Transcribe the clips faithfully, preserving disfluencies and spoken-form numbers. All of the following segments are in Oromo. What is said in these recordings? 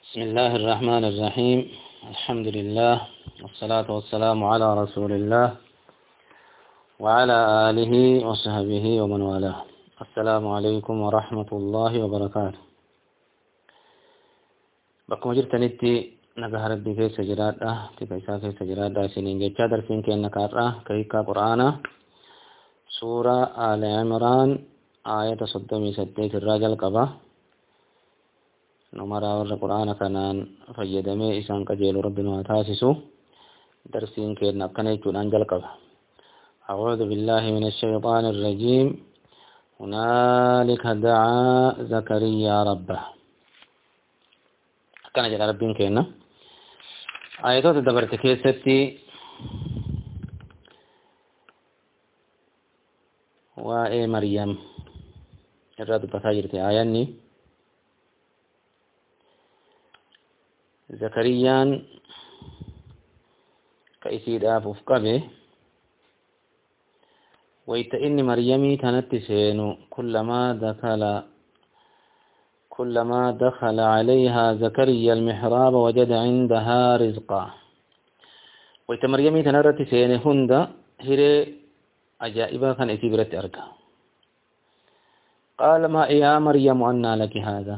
بسم الله الرحمن الرحيم. الحمد لله والصلاة والسلام على رسول الله وعلى آله وصحبه ومن والاه. السلام عليكم ورحمة الله وبركاته. بكم جرت نتي نجهر الدكتور سجرات آه تكيسا في سجرات سنين جت درسين كأنك أرى كيكا قرآن سورة آل عمران آية صدمي ستة الرجل قبا نمرا ور القرآن كانان فيدمي إسان كجيل ربنا وتاسسو درسين كيرنا كنيتون أنجل قبا. أعوذ بالله من الشيطان الرجيم. هنالك دعا زكريا ربه. كان جل ربين كينا آياتات الدبرت كيستي وإيه مريم الرد بتاجرتي آياني زكريان كيسيد أفوف قبه ويتئن مريمي كانت سينو كلما دخل كلما دخل عليها زكريا المحراب وجد عندها رزقا. ويت مريمي تنرت سين هند هري أجائبا كان إتبرت أركا. قال ما يا مريم أنى لك هذا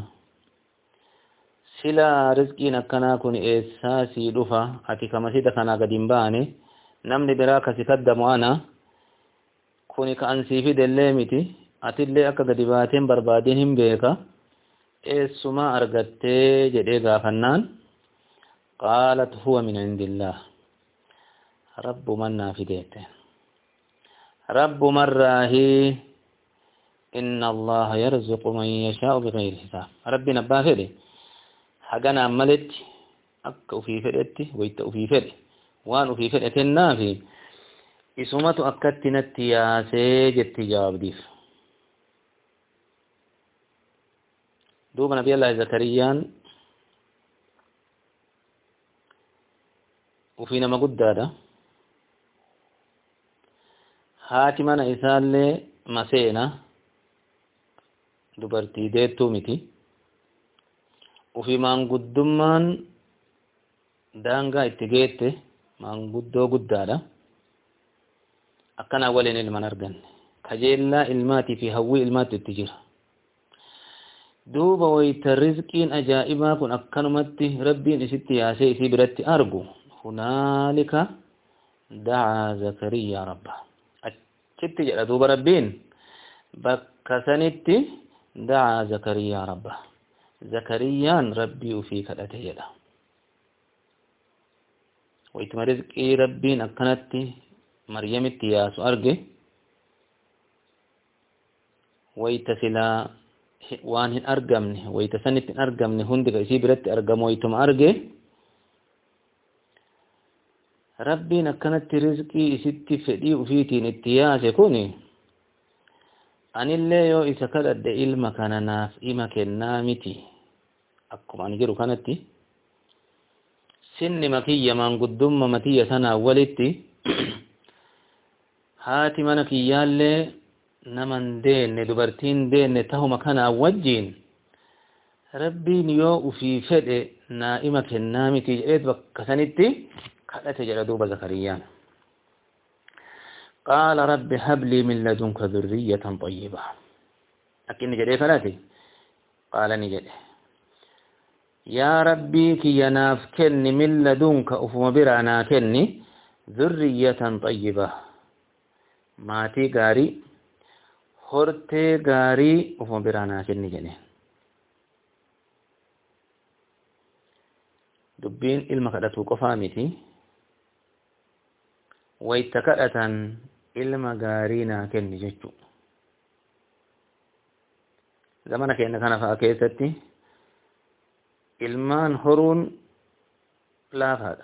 سلا رزقي نكنا كن إساسي دفا أتي كما سيدا كنا قديم باني نمني براك ستدم أنا كوني كأنسي في دلمتي أتي اللي أكا قدباتين بربادين بيكا إسما أرغتي جديغا فنان. قالت هو من عند الله رب من نافديت رب مراهي إن الله يرزق من يشاء بغير حساب. ربي نبافدي حقنا عملت أكا في فدتي ويت في فد وان في فدت النافي إسمة أكدتنا التياسي جت جواب ديف. دوب نبي الله زكريان وفينا ما قد هذا هاتمنا إسال مسينا دبرتي ديتو متي وفي من قدمان دانغا اتجيت من قدو قد هذا أكنا أولين المنارغن كجيلا الماتي في هوي الماتي التجير دوبا ويت الرزقين أجائبا كن أكنمتي ربي نسيتي ياسي في برتي أرجو. هنالك دعا زكريا ربه أكتت جل دوبا ربين بكسنتي دعا زكريا ربه زكريان ربي في كدته يدا ويت رزقي ربين أكنتي مريم التياس أرجي ويت سلا waan hin argamne wayta sanitti hin argamne hundi isii biratti argamu waytuma arge rabbiin akkanatti rizqii isitti fedhii ufiitiin itti yaase kuni anillee yoo isa kadhadhe ilma kana naaf ima kennaa miti akkuma ani jiru kanatti sinni makiyya maanguddumma matiyya sanaa walitti haati mana kiyyaallee naman deenne dubartiin deenne tahuma kana wajjiin rabbiin yoo ufii fedhe naa'ima kennaa miti jedheet bakka sanitti kadhate jedha duuba zakariyaan. qaala rabbi hablii min ladunka dhurriyyatan طayyibaa akkinni jedhee kadhate qaala ni jedhe yaa rabbii kiyya naaf kenni min ladunka ufuma biraa naa kenni dhurriyyatan طayyibaa maatii gaarii hortee gaarii ufuma biraa naa kenni jedhe. dubbiin ilma kadhatuu qofaa miti wayta kadhatan ilma gaarii naa kenni jechuu. zamana keenya kana fa'a keessatti ilmaan horuun laafaadha.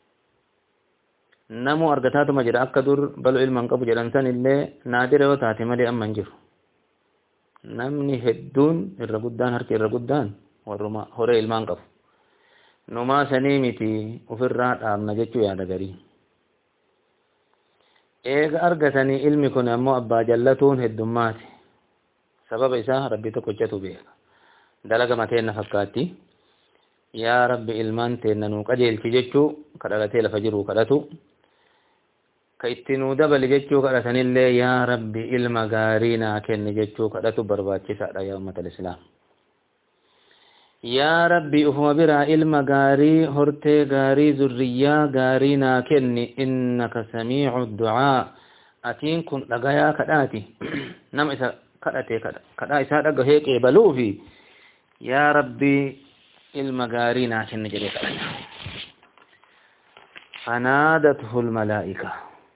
namu argataatuma jira akka dur balu ilman qabu jedhan san illee naadira yoo taate malee amma hin jiru. namni hedduun irra guddaan harki irra guddaan warruma horee ilmaan qabu. numaa sanii miti ofirraa dhaabna jechuu yaada garii. eega argatanii ilmi kun ammoo abbaa jallatuun heddummaati. sababa isaa rabbii tokkochatu beeka. dalaga mateen na fakkaatti يا رب إلمان تننو قجل تججو كدغتي لفجرو كدتو كيتنو دبل ججو كدتن اللي يا رب إلما غارينا كن ججو كدتو برباتي سعدا يا أمة الإسلام يا رب أفهم برا إلما غاري هرتي غاري ذرية غارينا كن إنك سميع الدعاء أتين كن لغايا كداتي نم إسا كداتي كدا إسا دغ هيك بلو في يا ربي المغارين عشان نجري كلنا فنادته الملائكة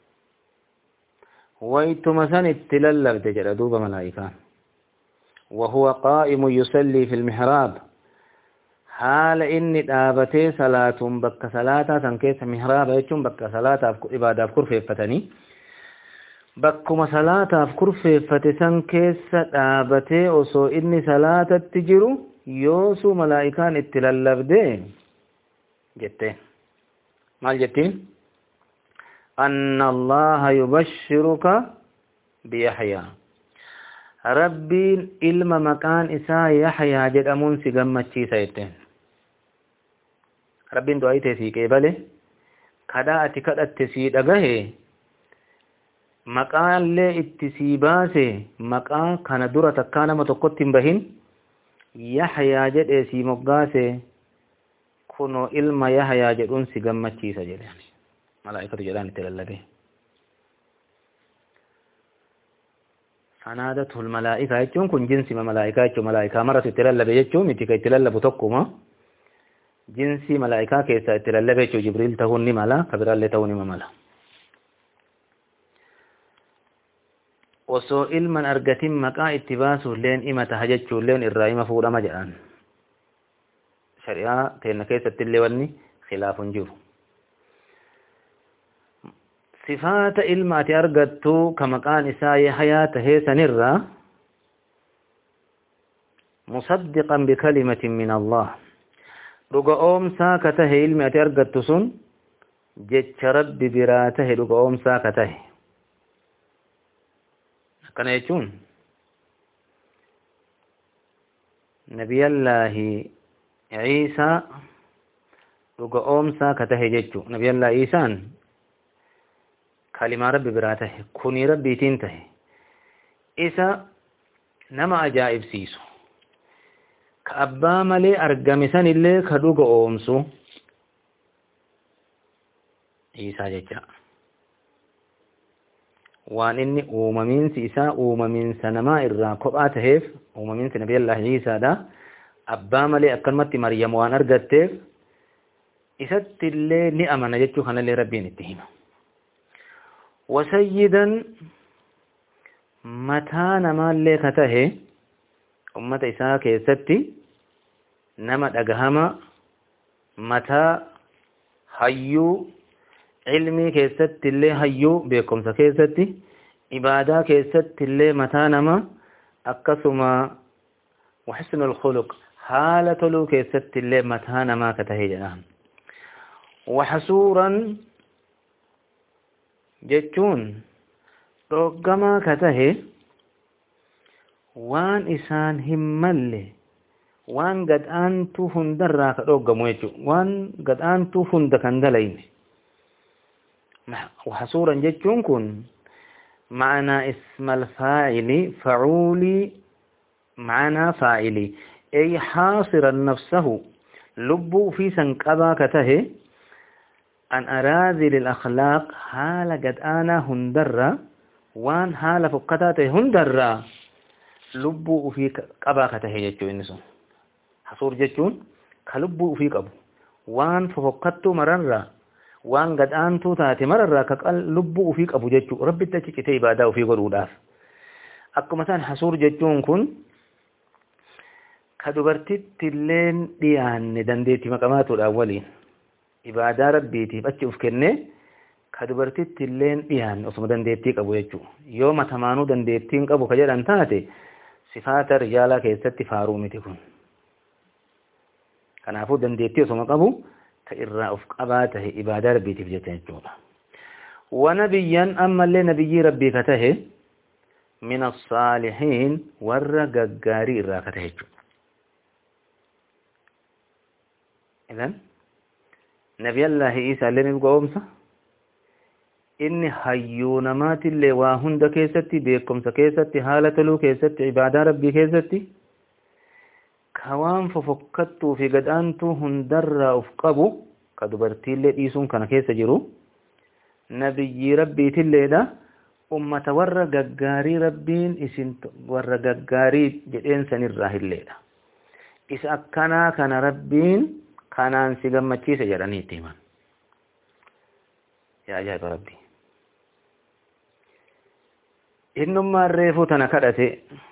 ويتمسن التللب تجرى دوب ملائكة وهو قائم يصلي في المحراب حال إني دابتي صلاة بك صلاة تنكيس محراب يجون بك صلاة إبادة أفكر في فتني بكما صلاة أفكر في فتسن كيس دابتي وصو إني صلاة تجرو يوسو ملائكان اتلالب دي جتين مال جتين أن الله يبشرك بيحيى ربي علم مكان إساء يحيى جد أمون سيقمت چيسا يتين ربي دعاي تسيك إبالي كدا أتكاد التسيد أغاه مكان لي اتسيباسي مكان كان دورة كان متقوت بهين يحيى جد اسي مقاسه كنو علم يحيى جدون سيغمچيسا جدان ملائكه جدان تللبه فنادته الملائكه يجون كن جنسي ملائكه يجون ملائكه مرت تللبه يجون متي كي تللب تقوما جنسي ملائكه كيسا تللبه يجون جبريل تهوني مالا كبرال تهوني مالا وسو علما أرغتين مقا اتباسو لين إما تهججو لين الرائمة فولا مجران شريعة تينا كيسة الليواني خلاف جيو صفات علما تأرغتو كمقان إساء حياته سنرى مصدقا بكلمة من الله رغا أوم ساكته علما تأرغتو سن جيش رب براته رغا أوم ساكته kana jechuun nabiyallaahi Iisaa dhuga oomsaa ka tahe jechuu nabiyallaahi Iisaan kalimaa rabbi biraa tahe kunii rabbiitiin tahe isa nama ajaa'ibsiisu ka abbaa malee argame san illee ka dhuga oomsu Iisaa jecha waan inni uumaminsi isaa uumaminsa namaa irraa kophaa taheef uumaminsi nabiyallaahi Iisaadha abbaa malee akkanumatti Maryam waan argatteef isatti illee ni amana jechuu kanallee rabbiin itti hima wasayyidan mataa namaallee ka tahe ummata isaa keessatti nama dhagahama mataa hayyuu علمي كيست اللي هيو بكم سكيستي إبادة كيست اللي متانما أكثما وحسن الخلق حالة لو كيست اللي متانما كتهيجنا وحسورا جتون رقما كتهي وان إسان همالي وان قد أنتو هندر رقمو يجو وان قد أنتو هندكندلين وحصورا جتون كن معنى اسم الفاعل فعولي معنى فاعلي أي حاصرا نفسه لب في سنقبا كته أن أراذل الأخلاق حال قد أنا هندر وان حال فقطاته هندر لب في قبا كته جتون نسو حصور جتون كلب في قبو وان فقطت مرر waan gadhaantuu taate mararraa ka lubbuu ofii qabu jechuu rabbitti achi citee ibaadaa ofii godhuudhaaf akkuma isaan hasuur jechuun kun ka dubartitti illee dhiyaanne dandeettii maqamaatuudhaan waliin ibaadaa rabbiitiif achi uf kennee ka dubartitti illee dhiyaanne osuma dandeettii qabu jechuu yoo matamaanuu dandeettiin qabu ka jedhan taate sifaata rijaalaa keessatti faaruu miti kun kanaafuu dandeettii osuma qabu كإراء أفقاباته إبادة ربي تفجتين جولا ونبيا أما اللي نبي ربي كته من الصالحين ورققاري إراء كته جو إذن نبي الله عيسى اللي نبقى inni hayyuu namaatillee waa hunda keessatti beekumsa keessatti haala toluu keessatti ibaadaa rabbii keessatti ka waan fofokkattuu fi gadhaantuu hundarraa uf qabu ka dubartiillee dhiisuun kana keessa jiru nabiyyii rabbiitilleedha ummata warra gaggaarii rabbiin isin warra gaggaarii jedheen sanirraa hilleedha isa akkanaa kana rabbiin kanaan si gammachiise jedhanii itti himan yaa ajaa'iba rabbii إنما الريفو تنكدته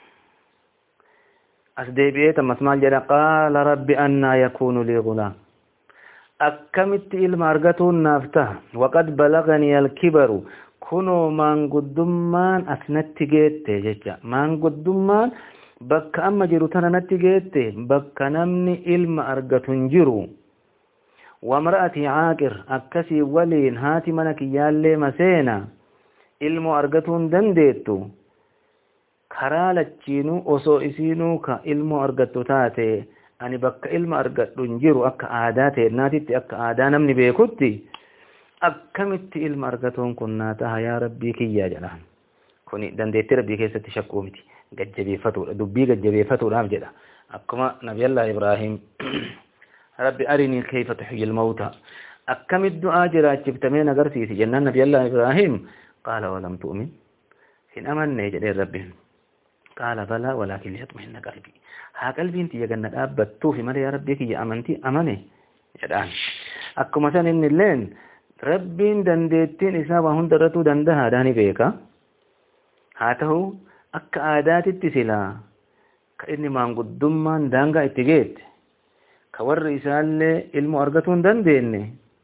أسديبيت مسمال جدا قال رب أنا يكون لي غلام أكمت المارغة نافته وقد بلغني الكبر كنو من قدمان أسنت جيت جيجا من قدمان بك أما جروتنا نتجيت بك نمني إلم أرغة جرو وامرأتي عاقر أكسي ولين هاتي منك يالي مسينا ilmoo argatuun dandeettu karaa lachiinuu osoo isiinuu ka ilmoo argattu taate ani bakka ilma argadhu hin jiru akka aadaa teennaatitti akka aadaa namni beekutti akkamitti ilma argatuun kun naa taha yaa rabbii kiyyaa jedhaan kuni dandeettii rabbii keessatti shakkuu miti gajjabeeffatuudha dubbii gajjabeeffatuudhaaf jedha akkuma nabiyallah ibraahim rabbi arinii kayfa tuhyil mawta akkamit du'aa jiraachiftamee agarsiisi jennaan nabiyallah ibraahim قال ولم تؤمن إن أمن جدير ربي قال بلى ولكن ليطمئن قلبي ها قلبي انت يا جنة أبتو في مالي يا ربي كي أمنتي أمني جدان أكو مثلا إن اللين ربي دندتين إسابة هندرتو دندها داني بيكا هاته أك آدات التسلا كإني ما نقول دمان دانغا اتجيت كور رسالة علم أرغتون دنديني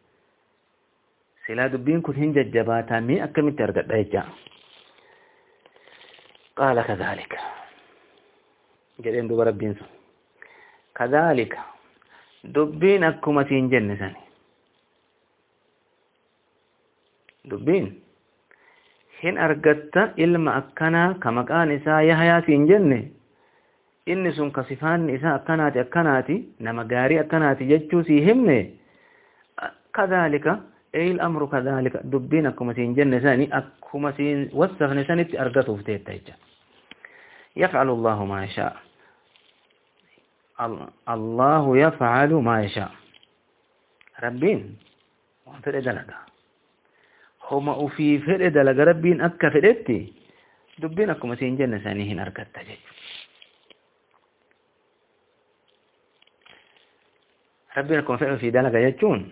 سلا دبين كن هنج الجباتا مي أكمل ترقد دايجا قال كذلك جرين دوب ربين سن كذلك دبين أكما سينجن ساني دبين هن أرقدت إلما أكنا كمكان إساء يحيا سينجن إني سن كصفان إساء أكناتي أكناتي نمغاري أكناتي ججو سيهمني كذلك أي الأمر كذلك دبين أكما سينجن ساني أكما سين وصفن ساني أرقته في تيجا يفعل الله ما يشاء الله يفعل ما يشاء ربين وانفر دلقا هما أفي فر دلقا ربين أكا فرتي دبين أكما سينجن ساني هن أرقت جي ربين أكما فر في دلقا يجون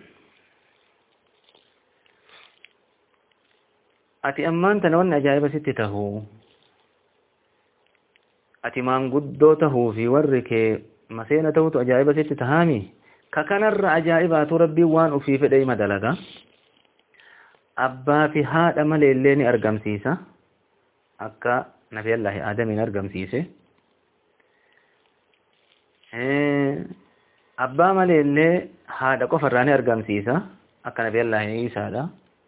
ati ammaan tana wanni ajaa'iba sitti tahuu ati maanguddoo tahuu fi warri kee maseena tahutu ajaa'iba sitti tahaami ka kanarra ajaa'ibaatu rabbiin waan ufii fedhe ima dalaga abbaa fi haadha maleellee ni argamsiisa akka nabiyallaahi aadamiin argamsiise abbaa maleellee haadha qofarraa ni argamsiisa akka nabiyallaahi Iisaadha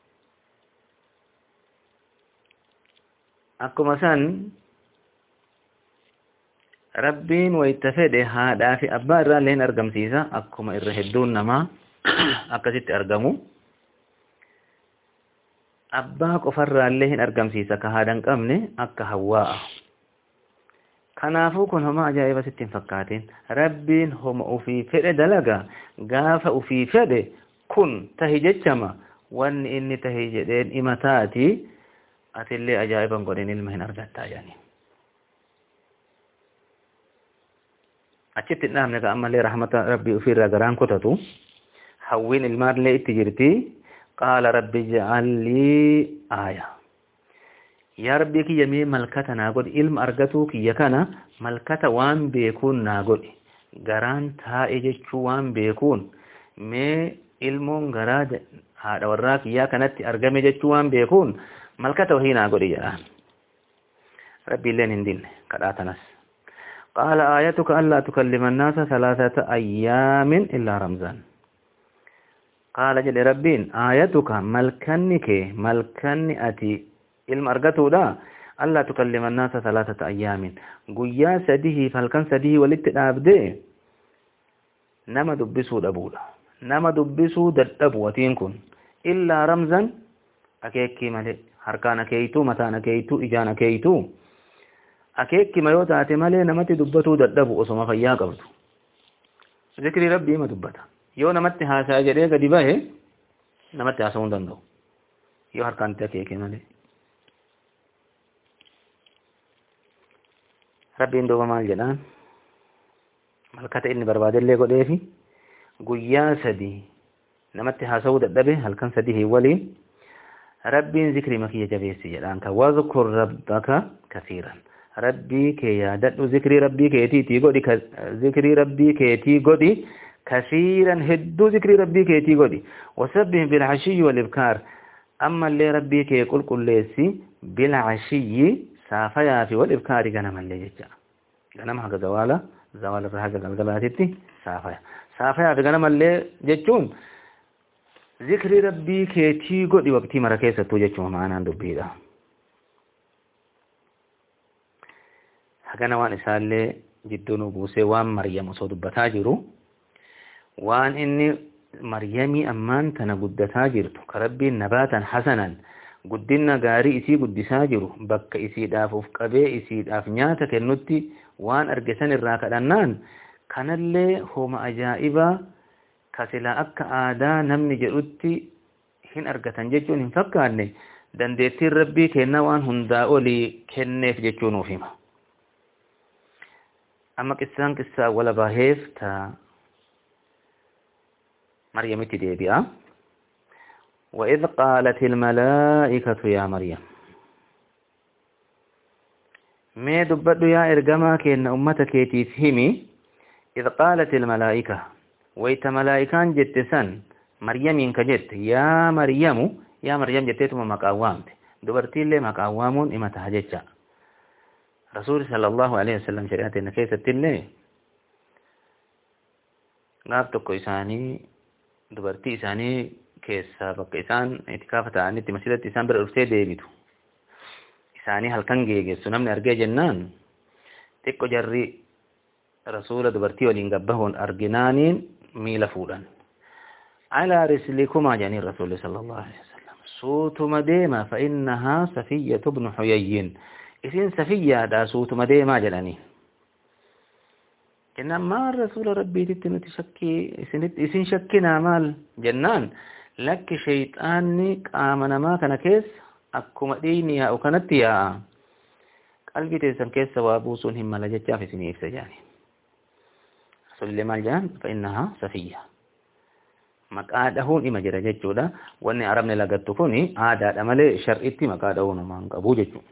akkuma san rabbiin wayta fedhe haadhaa fi abbaa irraa illee argamsiisa akkuma irra hedduun namaa akkasitti argamu abbaa qofarraa illee hin argamsiisa ka haadha hin qabne akka Hawwaa kanaafuu kun homa ajaa'iba sitti hin fakkaatin rabbiin homa ufii fedhe dalaga gaafa ufii fedhe kun tahi jechama wanni inni tahi jedheen ima taati atillee ajaa'iban godhin ilma hin argattaa jedhani achitti hin dhaabne ka ammallee rahmata rabbii ufiirraa garaan kutatu hawwiin ilmaallee itti jirti qaala rabbi ij'al lii aaya yaa rabbii kiyya mee malkata naa godhi ilma argatuu kiyya kana malkata waan beekuun naa godhi garaan taa'e jechuu waan beekuun mee ilmoon garaa haadha warraa kiyyaa kanatti argame jechuu waan beekuun malkata wahii naa godhi jedhaan rabbi illeen hin dinne kadhaatanas قال آيتك ألا تكلم الناس ثلاثة أيام إلا رمزان قال جل ربين آيتك ملكنك ملكن أتي المرقة دا ألا تكلم الناس ثلاثة أيام قيا سده فالكن سده والاتناب دي نما دبسو دبولا nama dubbisuu dadhabu watiin kun illaa ramzan akeekii malee harkaan akeeytuu mataan akeeytuu ijaan akeeytuu akeekima yoo taate malee namatti dubbatuu dadhabu osoma fayyaa qabdu zikrii rabbii ma dubbata yoo namatti haasaa jedhee gadi bahe namatti haasa'uu hin danda'u yoo harkaan itti akeeke malee rabbiin duuba maal jedhaan malkata inni barbaadellee godheefi guyyaa sadii namatti haasa'uu dadhabe halkan sadii hin waliin rabbiin zikrii makiyya jabeessi jedhaan ka wadhkur rabbaka kasiiran rabbii kee yaadadhu zikrii rabbii keetiitii godhi zikrii rabbii keetii godhi kasiiran hedduu zikrii rabbii keetii godhi wasabbih bilcashiyyi walibkaar ammallee rabbii kee qulqulleessi bilcashiyyi saafayaa fi walibkaari ganamallee jecha ganama haga zawaala zawaala irraa haga galgalaatitti saafaya saafaya fi ganamallee jechuun zikrii rabbii keetii godhi waqtii mara keessattuu jechuun maanaan dubbiidha hagana waan isaallee jidduu nu buusee waan maryam osoo dubbataa jiru waan inni maryamii ammaan tana guddataa jirtu ka rabbiin nabaatan hasanan guddina gaarii isii guddisaa jiru bakka isiidhaaf uf qabee isiidhaaf nyaata kennutti waan argesan irraa kadhannaan kanallee homa ajaa'ibaa kasilaa akka aadaa namni jedhutti hin argatan jechuun hin fakkaanne dandeettiin rabbii kennaa waan hundaa olii kenneef jechuu nuuf hima amma qissaan qissaa wala baheef ta maryamitti deebi'a وإذ قالت الملائكة يا مريم ما دبدو يا إرجما كأن أمتك تفهمي إذ قالت الملائكة ويت ملائكان جتسن مريم كجت يا مريم يا مريم جتتم مقاومت دبرتي لي مقاومون إما تهجتش رسول صلى الله عليه وسلم شريعة النكيسة تلي غابتك إساني دبرتي إساني keessa bakka isaan itikaafa ta'anitti masjidatti isaan bira dhuftee deebitu isaanii halkan geegessu namni argee jennaan xiqqo jarri rasuula dubartii waliin gabbahuun arginaaniin miila fuudhan alaa rislikumaa jedhanii rasuulli sallallahu alaihi wasallam suutuma deema fa innahaa safiyyatu bnu huyayyin isin safiyyaadha suutuma deemaa jedhanii jennaan maal rasuula rabbiititti nuti shakkii isin shakkinaa maal jennaan lakki shayxaanni qaama namaa kana keessa akkuma dhiigni yaa'u kanatti yaa'a qalbii teessan keessa waa buusuun hin mala jechaaf isinii ibsa jedhani rasuulillee maal jedhan fa innahaa safiyya maqaa dhahuun ima jira jechuudha wanni arabni lagattu kuni aadaadha malee shar'itti maqaa dhahuu namaa hin qabu jechuudha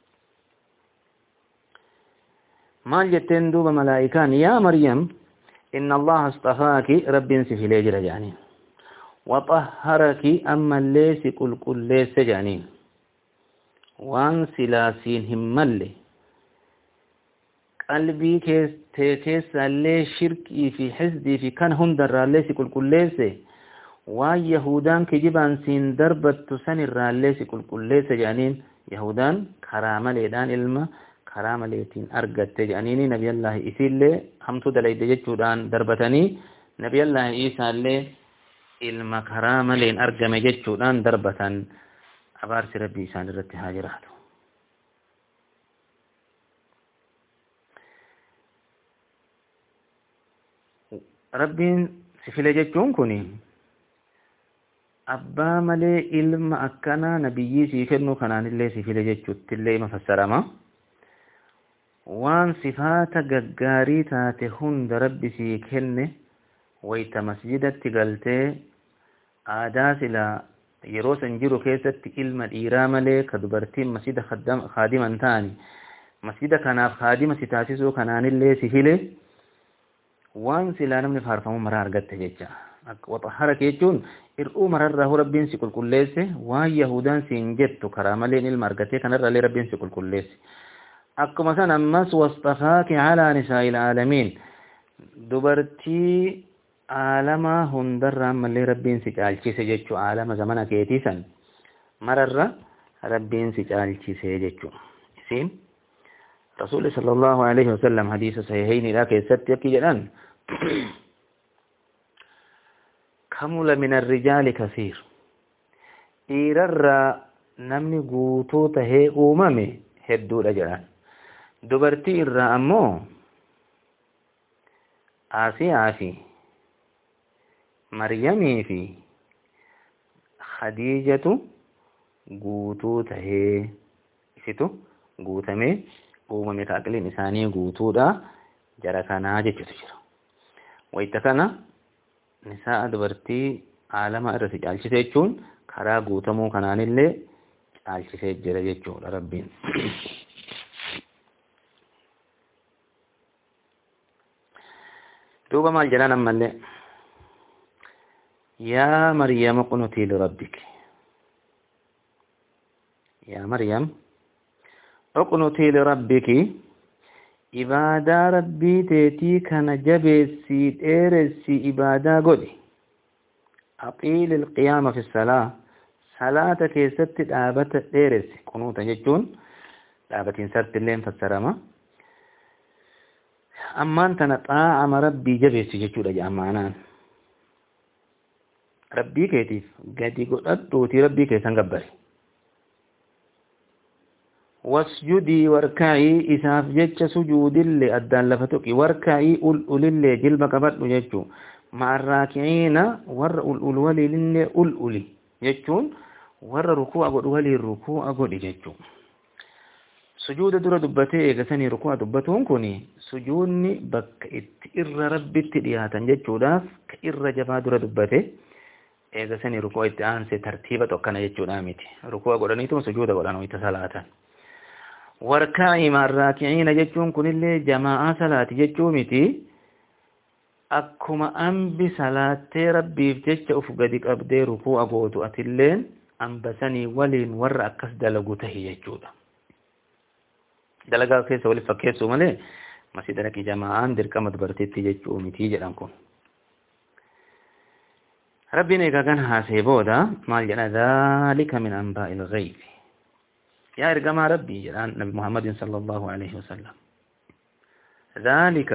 maal jetteen duuba malaa'ikaan yaa maryam inna allaha astafaaki rabbiin si filee jira jedhaniin وطهرك أما الليس كل كل ليس جانين وان سلاسين همالي قلبي كيس تيكيس اللي شركي في حزدي في كان هندر الليس كل كل ليس وان يهودان كجبان سين دربت تسن الليس كل كل ليس جانين يهودان كرامة ليدان علم كرامة ليتين أرقت جانيني نبي الله إسيلي همتو دلائي دجتودان دربتني نبي الله إيسا اللي ilma karaa maleen argame jechuudhaan darbatan abaarsi rabbii isaan irratti haa jiraatu rabbiin si file jechuun kun abbaa malee ilma akkanaa nabiyyii sii kennu kanaanillee si file jechuuttillee ima fassarama waan sifaata gaggaarii taate hunda rabbi sii kenne wayta masjidatti galtee aadaa sila yeroo san jiru keessatti ilma dhiiraa malee ka dubartiin masjida khaadiman ta'ani masjida kanaaf khaadima si taasisuu kanaanillee si file waan silaa namni faarfamu maraa argatte jecha waxahara jechuun ir'uu mararraa rabbiin si qulqulleesse waan yahudaan siin jettu karaa maleen ilma argatee kanarraallee rabbiin si qulqulleesse akkuma san ammas wastafaaki alaa nisaa'il aalamiin dubartii عالما هندر ملي ربين سجالشي سجدشو عالم زمانا كيتيسا مرر ربين سجالشي سجدشو سين رسول صلى الله عليه وسلم حديث صحيحين لا كيست يكي جلان كمل من الرجال كثير إيرر نمني قوتو تهي أمامي هدو رجلان دبرتي إرى أمو آسيا في مريمي في خديجة قوتو تهي إسيتو قوتمي أمامي كاكلين إساني قوتو دا جركانا جيشو تجرى ويتكنا نساء دبرتي عالم إرسي جالشي سيجون كرا قوتمو كنان اللي جالشي سيجرى جيشو لربين دوبا مال جلان أمالي يا مريم قنتي لربك يا مريم اقنتي لربك إبادة ربي تيتي كان جبسي إيرسي إبادة قولي أطيل القيام في الصلاة صلاة كيست دابت إيرسي قنوتا ججون دابتين سرت اللين فالسرامة أما أنت نطاع ربي جبسي ججون جامعانان ربي كيتيف قدي قلت ربي كيسان قبري واسجدي واركعي إساف جتش سجود اللي أدان لفتك واركعي أول اللي جلبك بدو جتشو مع الراكعين ور أول ولي للي أول جتشون ور ركوع قد ولي الركوع قد جتشو سجود در دبتي إيقساني ركوع دبتون كوني سجودني بك إر ربي تدياتا جتشو داف كإر جفا در دبتي إيقساني ركوع إتعانسي ترتيبة وكان جتشو دامتي ركوع قد نيتم سجود قد نويت صلاة warkaa'i marraaki'iina jechuun kunillee jamaa'a salaati jechuu miti akkuma ambi salaattee rabbiif jecha uf gadi qabdee rukuu'a gootu atilleen ambasanii waliin warra akkas dalagu tahi jechuudha dalagaa keessa waliif fakkeessuu malee masjida dhaqii jamaa'aan dirqama dubartiitti jechuu miti jedhan kun rabbiin eegaa kan haasee booda maal jedha dhaalika min anbaa'il ghaybi يا إرجما ربي الآن نبي محمد صلى الله عليه وسلم ذلك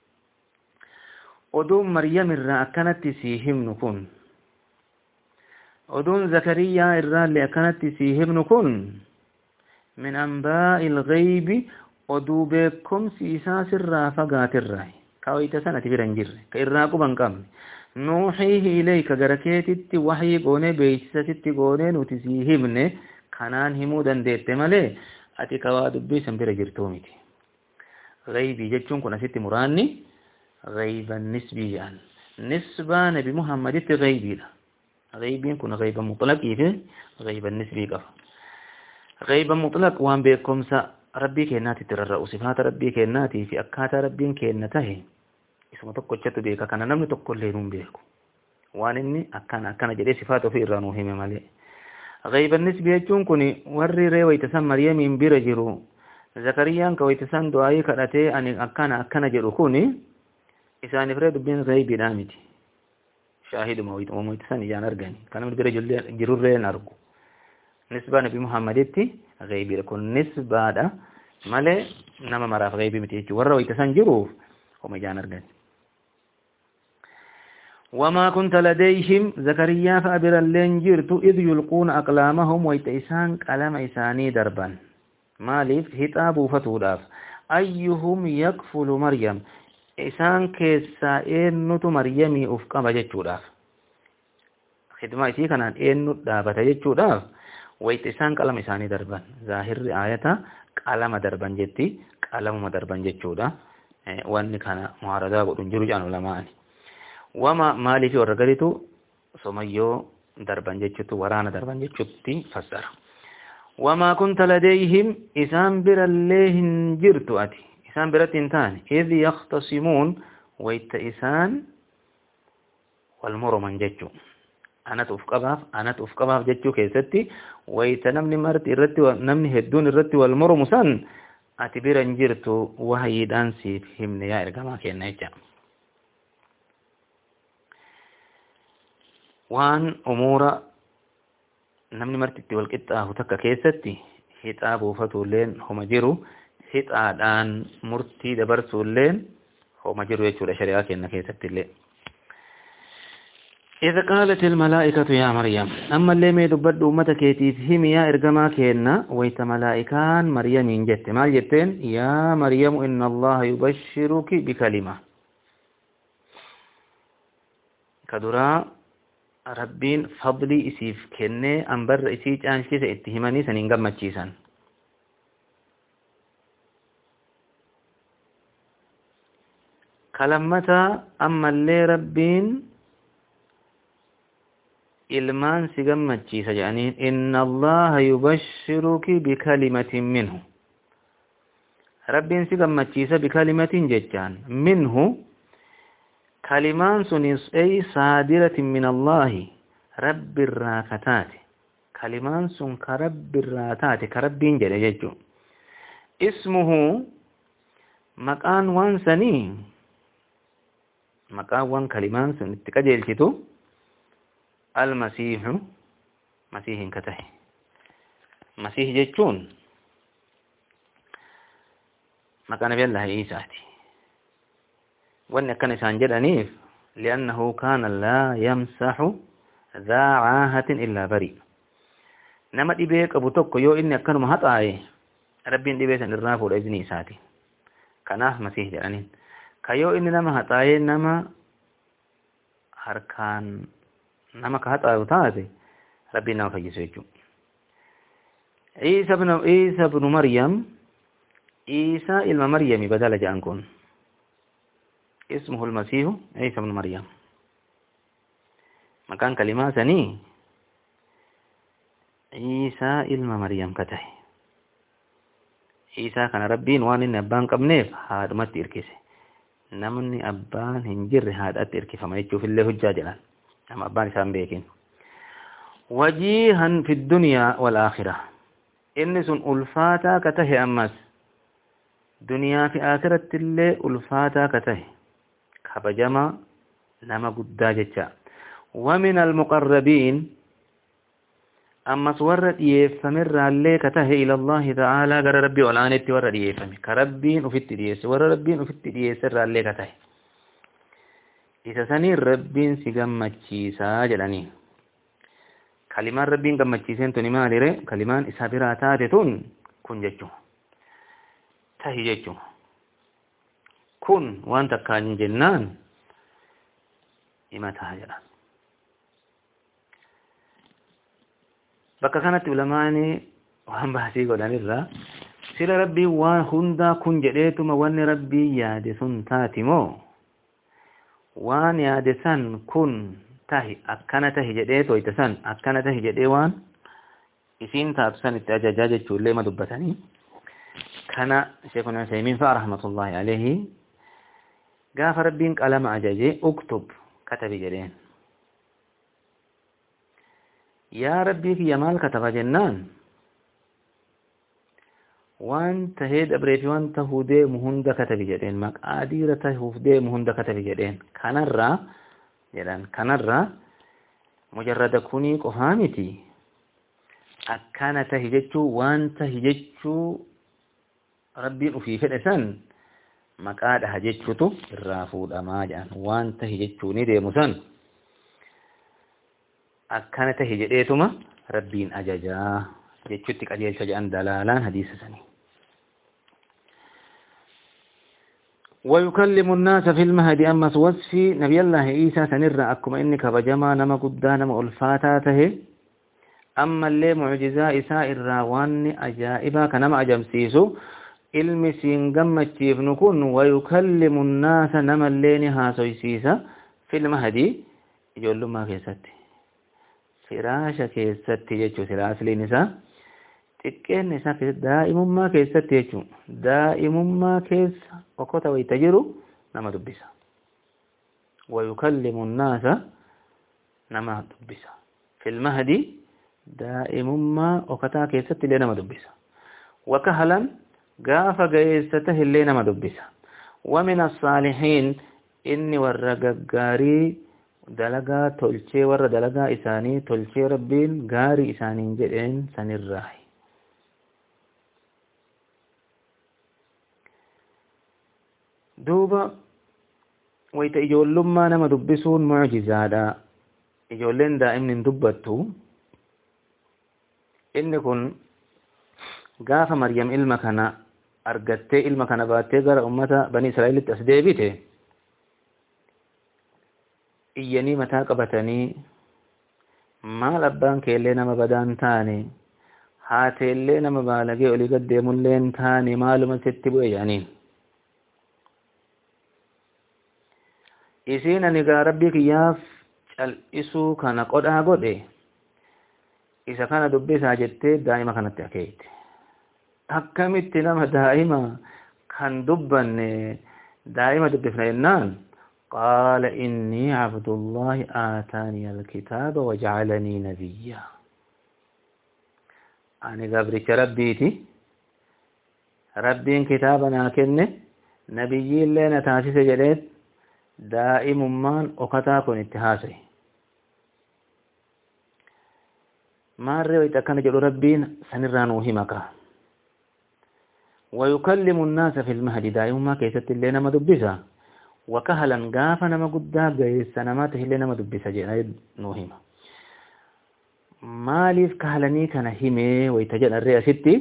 أدوم مريم الرا كانت تسيهم نكون أدوم زكريا الرا اللي كانت تسيهم نكون من أنباء الغيب أدو بكم سيساس الرا فقات الرا كويت سنة برنجر كإراكو بنكم نوحيه إليك جركيت وحي قوني بيشست قوني نتسيهمني kanaan himuu dandeette malee ati kawaa dubbii san bira jirtuu miti ghaybii jechuun kun asitti muraanni ghayban nisbii jedhan nisbaa nabi muhammaditti ghaybiidha ghaybiin kun ghayban mutlaqii fi ghayban nisbii qaba ghayban mutlaq waan beekumsa rabbii kennaatitti rarra'u sifaata rabbii kennaatii fi akkaataa rabbiin kenna tahe isuma tokkochatu beeka kana namni tokkollee nuun beeku waan inni akkana akkana jedhee sifaata ofii irraa nuu hime malee غيب النسبة يجون كوني ورّي ري ويتسمى مريم برجرو زكريا كويتسان دعائي كراتي أن أكان أكان جرو كوني إسان فريد بين غيب دامتي شاهد مويت ومويتسان يجان أرغاني كان من برجل جرور ري ناركو نسبة نبي محمد يتي غيب لكون نسبة دا مالي نما مراف غيب متيجو ورّي ويتسان جرو وميجان أرغاني وما كنت لديهم زكريا فأبر اللينجرت إذ يلقون أقلامهم ويتئسان قلم إساني دربا مالف هتاب فتوداف أيهم يكفل مريم إسان كيسا إنت مريمي أفقام جتشوداف خدمة إسي كانت إنت دابت جتشوداف ويتئسان قلم إساني دربا ظاهر آية قلم دربا جتي قلم دربا جتشودا وأن كان معارضة ونجر جان علماء وما مالي في ورغريتو سميو دربان جچتو ورانا دربان جچتي فسر وما كنت لديهم إسان بر الله جرت أتي إسان برت انتان إذ يختصمون ويت إسان والمر من جچو أنا تفقباف أنا تفقباف جچو كيستي ويت نمني مرت الرت ونمني هدون الرت والمر مسان أتي برن جرتو وهي دانسي فيهم يا إرقما كينا يجا waan umuura namni martitti wal qixxaafu takka keessatti hixaa buufatuulleen homa jiru hixaadhaan murtii dabarsuulleen homa jiru jechuudha shari'aa kenna keessatti illee إذا قالت الملائكة يا مريم أما اللي ما يدبد أمتك يتيفهم يا إرقما كينا ويت ملائكان مريم جت ما جتين يا مريم إن الله يبشرك بكلمة كدرا ربين فضلي إسيف كنة أنبر إسيج أنشيس اتهماني سننقم مجيسان كلمة أما اللي ربين ilmaan si gammachiisa jedhaniin inna allaha yubashshiruki bikalimatin minhu rabbiin si gammachiisa bikalimatin jechaan minhu kalimaan sunis ay saadiratin min allahi rabbirraa kataate kalimaan sun ka rabbirraa taate ka rabbiin jedhe jechuu ismuhu maqaan waan sanii maqaan waan kalimaan sun itti qajeelchitu المسيح مسيح كته مسيح جتون ما كان بيان الله عيسى وأن كان سانجد أنيف لأنه كان لا يمسح ذا عاهة إلا بريء نما ديبيك أبو توكو يو إني كان مهطعي ربين ديبيك نرناف والإذن إساتي كاناه مسيح جانين كيو إني نما هطعي نما هركان nama ka haxaayu taate rabbiin nama fayyisu jechuudha. Isa ibn Isa ibn Maryam Isa ilma Maryami badala jedhan kun ismuhu al-Masiihu Isa ibn Maryam maqaan kalimaa sanii Isa ilma Maryam ka tahe Isa kana rabbiin waan inni abbaan qabneef haadhumatti irkise namni abbaan hin jirre haadhatti irkifama jechuuf illee hujjaa jedhan أما أبان سام بيكين وجيها في الدنيا والآخرة إنس ألفاتا كته أمس دنيا في آخرة اللي ألفاتا كته كبجما نما قداجة ومن المقربين أما سورت يفمر اللي كته إلى الله تعالى قال ربي والآن اتورد يفمي كربين وفت ديس وربين وفت ديس اللي كته isa sanii rabbiin si gammachiisaa jedhanii kalimaan rabbiin gammachiiseen tuni maalire kalimaan isa biraa taate tun kun jechuu tahi jechuu kun waan takkaan jennaan himataa jedha bakka kanatti ulamaani waan baasii godhanirra sila rabbiin waan hundaa kun jedheetuma wanni rabbii yaade sun taati moo waan yaade san kun tahi akkana tahi jedhee toyta san akkana tahi jedhee waan isiin taatu san itti ajajaa jechuullee ma dubbatanii kana Sheekh Useymiin fa'a rahmatullahi alayhi gaafa rabbiin qalama ajajee uktub katabi jedheen yaa rabbii kiyya maal kataba jennaan waan tahee dabree fi waan tahuu deemu hunda katabi jedheen maqaadiira tahuuf deemu hunda katabi jedheen kanarraa jedhan kanarraa mujarrada kunii qofaa miti akkana tahi jechuu waan tahi jechuu rabbiin ufii fedhe san maqaa dhaha jechuutu irraa fuudhamaa jedhan waan tahi jechuu ni deemu san akkana tahi jedheetuma rabbiin ajajaa jechuutti qajeelcha jedhan dalaalaan hadiisa sanii ويكلم الناس في المهد أما وصفي نبي الله عيسى سنرى أكما إنك بجما نما قدان نما ألفاتاته أما اللي معجزاء إساء الراوان أجائبا كنما أجمسيسو ilmi siin gammachiifnu kun wayukallimu nnaasa nama illee ni haasoysiisa fil mahdi ijoollummaa keessatti firaasha keessatti jechuu sila asliin isaa xiqqeenni isaa keessatti daa'imummaa keessatti jechuu daa'imummaa keessa okkota wayita jiru nama dubbisa wayukallimu nnaasa nama dubbisa fil mahdi daa'imummaa okkataa keessatti illee nama dubbisa wakahalan gaafa gayeessata illee nama dubbisa ومن الصالحين إني ورقاري دلقا تلشي ور دلقا إساني تلشي ربين قاري إساني جدين سن الراحي دوبا ويتأجول لما نما دبسون معجزادا ijoolleen daa'imni dubbattu inni kun gaafa Maryam ilma kana argattee ilma kana baattee gara ummata bani Israa'elitti as deebite iyyanii mataa qabatanii maal abbaan keellee nama badaan taane haateellee nama baalagee olii gad deemulleen taane maaluma sitti bu'e jedhaniin isiin ani gaa rabbii kiyyaaf cal'isuu kana qodhaa godhe isa kana dubbisaa jettee daa'ima kanatti akeekte akkamitti nama daa'ima kan dubbanne daa'ima dubbifna jennaan qaala innii abdullaahi aataanii alkitaaba wajacalanii nabiyya ani gabricha rabbiiti rabbiin kitaaba naa kenne nabiyyiillee na taasise jedheet daa'imummaan okataa kun itti haasa'e maarree wayita akkana jedhu rabbiin sanirraa nuu himaka ويكلم الناس في المهد دائما كيست اللي نما دبسا وكهلا غافا نما قدا غيس سنماته اللي نما دبسا جينا نوهما ماليف كهلني كان همي ويتجل الرئة ستي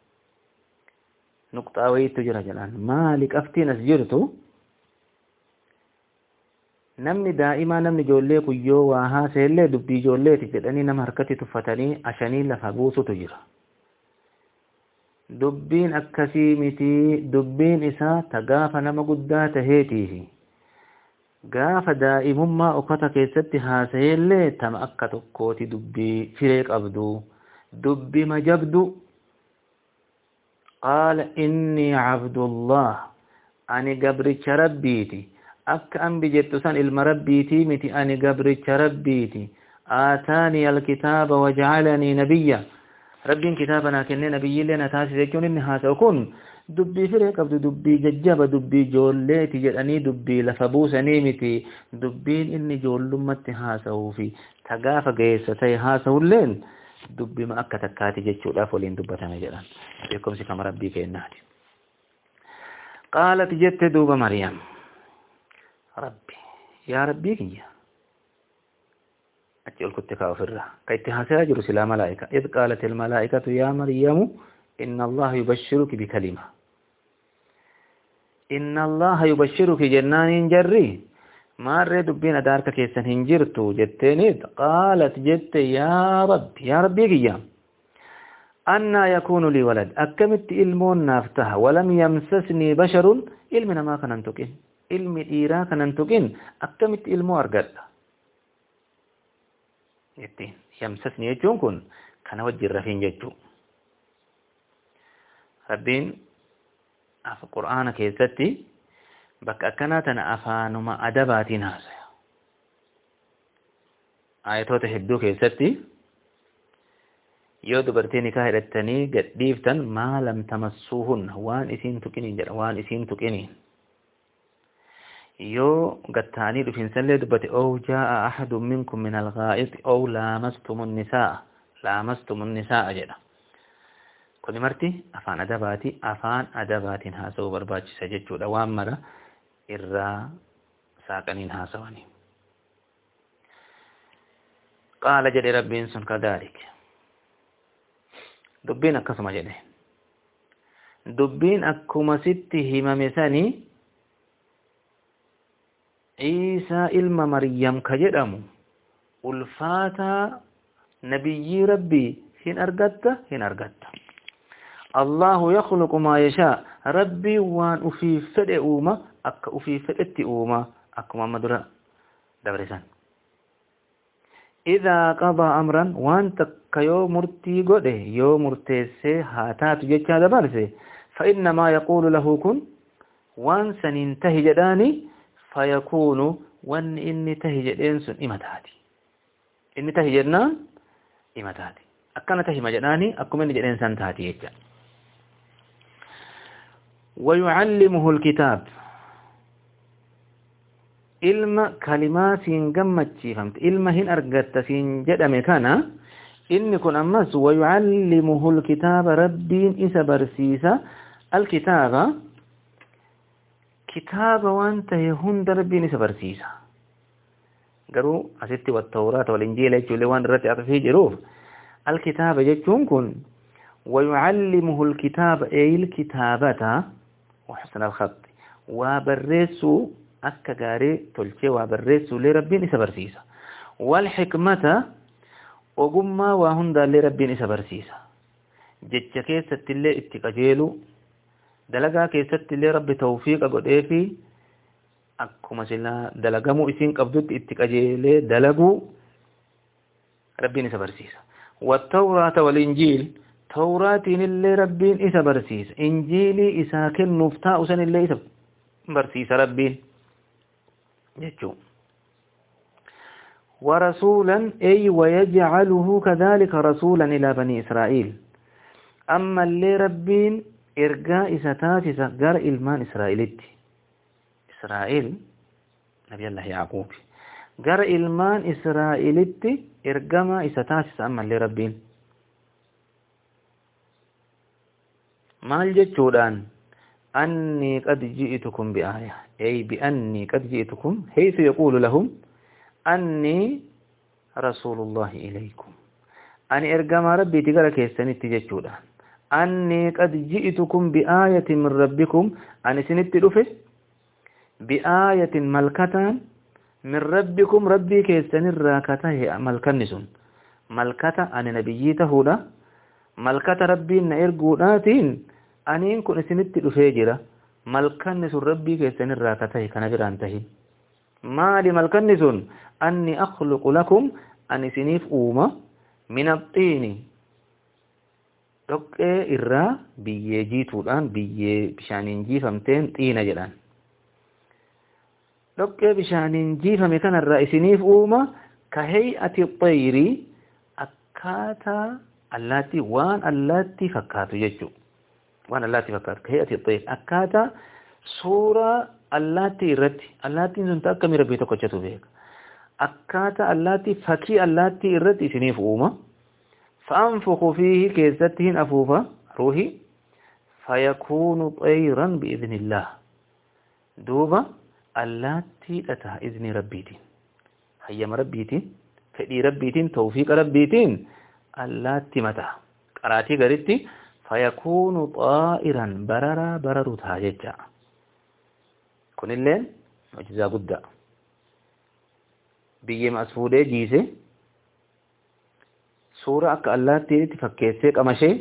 نقطة ويتجر جلان مالك أفتين أسجرتو namni daa'ima namni ijoollee kuyyoo waa haaseellee dubbii ijoolleeti jedhanii nama harkatti tuffatanii ashanii lafa buusutu jira dubbiin akkasii miti dubbiin isaa ta gaafa nama guddaa taheetiifi gaafa daa'imummaa uffata keessatti haasayeellee tama akka tokkooti dubbii firee qabdu dubbii majabdu qaala innii cabdullah ani gabricha rabbiiti akka ambi jettu san ilma rabbiitii miti ani gabricha rabbiiti aataanii alkitaaba wajacalanii nabiyya rabbiin kitaaba naa kennee nabiyyiillee na taasise jechuun inni haasa'u kun dubbii firee qabdu dubbii jajjaba dubbii ijoolleeti jedhanii dubbii lafa buusanii miti dubbiin inni ijoollummaatti haasa'uu fi ta gaafa geessa ta'e haasa'ulleen dubbima akka takkaati jechuudhaaf waliin dubbatame jedhan beekumsi kama rabbii kennaati qaalat jette duuba Maryam rabbi yaa rabbii kiyya achi ol kutte kaa ofirraa ka itti haasayaa jiru silaa malaa'ika id qaalat ilmalaa'ikatu yaa maryamu inna allaha yubashshiruki bikalima inna allaha yubashshiruki jennaaniin jarri maarree dubbiin ada harka keessan hin jirtu jetteeniit qaalat jette yaa rabbi yaa rabbii kiyya annaa yakuunu lii walad akkamitti ilmoon naaf taha walam yamsasnii basharun ilmi namaa kanan tuqin ilmi dhiiraa kanan tuqin akkamitti ilmoo argadha jettiin yamsasni jechuun kun kana wajjin rafiin jechuu rabbiin afa qur'aana keessatti bakka akkanaa tana afaanuma adabaatiin haasaya ayatoota hedduu keessatti yoo dubartii nikaa hidhattanii gadhiiftan maa lam tamassuuhunna waan isiin tuqiniin jedha waan isiin tuqiniin yoo gattaanii dhufiinsallee dubbate ow jaa'a ahadun minkum min alghaa'iti ow laamastumun nisaa laamastumun nisaa jedha kuni marti afaan adabaati afaan adabaatiin haasa'uu barbaachisa jechuudha waan mara irraa saaqaniin haasawanii qaala jedhe rabbiin sun kadhaalik dubbiin akkasuma jedhe dubbiin akkuma sitti himame sanii Isa ilma Maryam ka jedhamu ulfaataa nabiyyii rabbii hin argatta hin argatta Allahu yakhluqu maa yashaa rabbii waan ufii fedhe uuma akka ufii fedhetti uuma akkuma amma dura dabarsan idhaa qadaa amran waan takka yoo murtii godhe yoo murteessee haa taatu jechaa dabarse fa innamaa yaquulu lahu kun waan saniin tahi jedhaani فيكون وان إني تهي جدين سن إمتاتي إني تهي جدنا إمتاتي أكنا تهي مجداني أكو من جدين سن تاتي يجا ويعلمه الكتاب ilma kalimaa siin gammachiifamte ilma hin argatta siin jedhame kana inni kun ammas wayuallimuhu alkitaaba rabbiin isa barsiisa alkitaaba kitaaba waan tahe hunda rabbiin isa barsiisa قروا أستي والتوراة والإنجيل يجوا لوان رتي أطفي جروف الكتاب يجون كن ويعلمه الكتاب أي الكتابة وحسن الخط وبرسو أكا قاري تلتي وبرسو لربين إسابرسيسا والحكمة وقم وهندا لربين إسابرسيسا جتش كيست اللي اتقاجيلو دلقا كيست اللي رب توفيق قد ايه في أكما سلا دلقامو إسين قبضت اتقاجيلي دلقو ربين إسابرسيسا والتوراة والإنجيل توراتين اللي ربين إسابرسيسا إنجيلي إساكن نفتاء سن اللي إسابرسيسا ربين جتشو ورسولا أي ويجعله كذلك رسولا إلى بني إسرائيل أما اللي ربين إرقاء ستاتي قر إلمان إسرائيلتي إسرائيل نبي الله يعقوب قر إلمان إسرائيلتي إرقما ستاتي أما اللي ربين مال جتشودان أني قد جئتكم بآية أي بأني قد جئتكم حيث يقول لهم أني رسول الله إليكم أني إرقام ربي تقرأ كيستني تججودا أني قد جئتكم بآية من ربكم أني سنت رفه بآية ملكة من ربكم ربي كيستني الراكته ملكنسون ملكة أني نبيته لا ملكة ربي نإرقوداتين أني إنكم سنت رفه جرا ملكنسون ربي كيستني الراكته كنبرانته مالي ملكنسون أني أخلق لكم أني سنيف أوما من الطين دقة إرّا بيجيتو الآن بيجي بشانينجي فمتين طين جلان دقة بشانينجي فمتين الرئيسينيف أوما كهيئة الطير أكاتا اللاتي وان اللاتي فكاتو يجو وان اللاتي فكاتو كهيئة الطير أكاتا سورة اللاتي رتي اللاتي ننتا كمي ربي تقجتو بيك أكاتا اللاتي فكي اللاتي رتي سنيف أوما فأنفخ فيه كيستهن أفوفا روحي فيكون طيرا بإذن الله دوبا اللاتي أتى إذن ربيتين هيام ربيتين فدي ربيتين توفيق ربيتين اللاتي متى قراتي قريتي فيكون طائرا بررا بررو تاججا كن اللين معجزة قد بيّم أسفودي جيسي سورة أكا الله تيري تفكيسي قمشي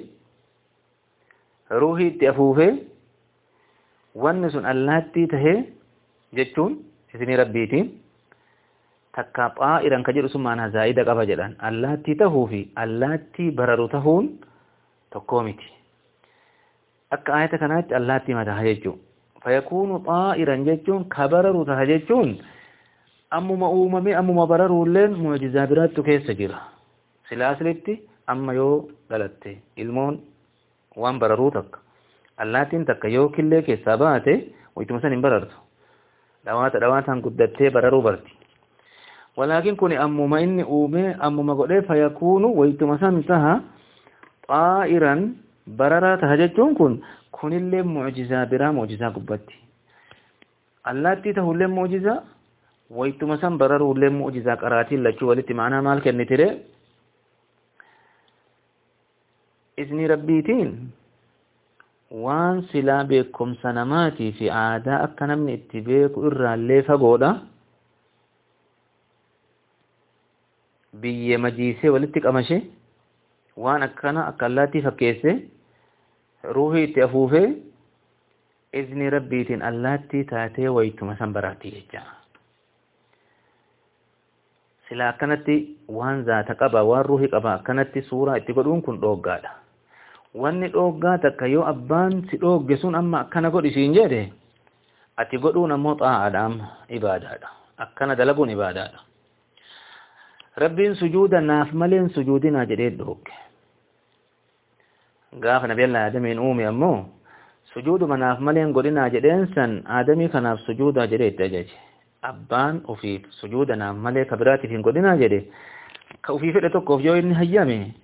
روحي تأفوفي وانسون الله تيته جتون إذن ربيتين تكابا إران كجر سمانا زائدة قبا جلان الله تيتهوفي الله تي بررو تهون تقومتي أكا آية كانت الله تي مدها جتون فيكون طائرا جتون كبررو تها جتون أمما أممي أمما بررو لين معجزة برات كيس جرا سلاسلتي أما يو غلطتي علمون وان بررو تك اللاتين تك يو كله كساباتي ويتمسن بررتو دوات دوات هن قدتي بررو برتي ولكن كوني أمما إني أومي أمما قد فيكون ويتمسن تها طائرا بررا تهجتون كن كون اللي معجزة برا معجزة قبتي اللاتي تهو اللي معجزة ويتمسن بررو اللي معجزة قراتي لكي ولتي معنا مالك النتري إذن ربيتين وان سلا بكم سنماتي في عاداء أكنا من اتباك إرى اللي فقودا بي مجيسي ولتك أمشي وان أكنا أكالاتي فكيسي روحي تأفوفي إذن ربيتين اللاتي تاتي ويتم سنبراتي جا سلا أكنتي وان ذات قبا وان روحي قبا أكنتي سورة اتقلون كن دوغادا wanni dhoggaa takka yoo abbaan si dhogge sun amma akkana godhi siin jedhe ati godhuun ammoo xaa'aadha amma ibaadaadha akkana dalaguun ibaadaadha rabbiin sujuuda naaf maleen sujuudinaa jedhee dhogge gaafa nabiyallaa aadamiin uume ammoo sujuuduma naaf maleen godhinaa jedheen san aadamii kanaaf sujuudaa jedhee itti ajaje abbaan ofiif sujuuda naaf malee ka biraatiif hin godhinaa jedhe ka ofii fedhe tokkoof yoo inni hayyame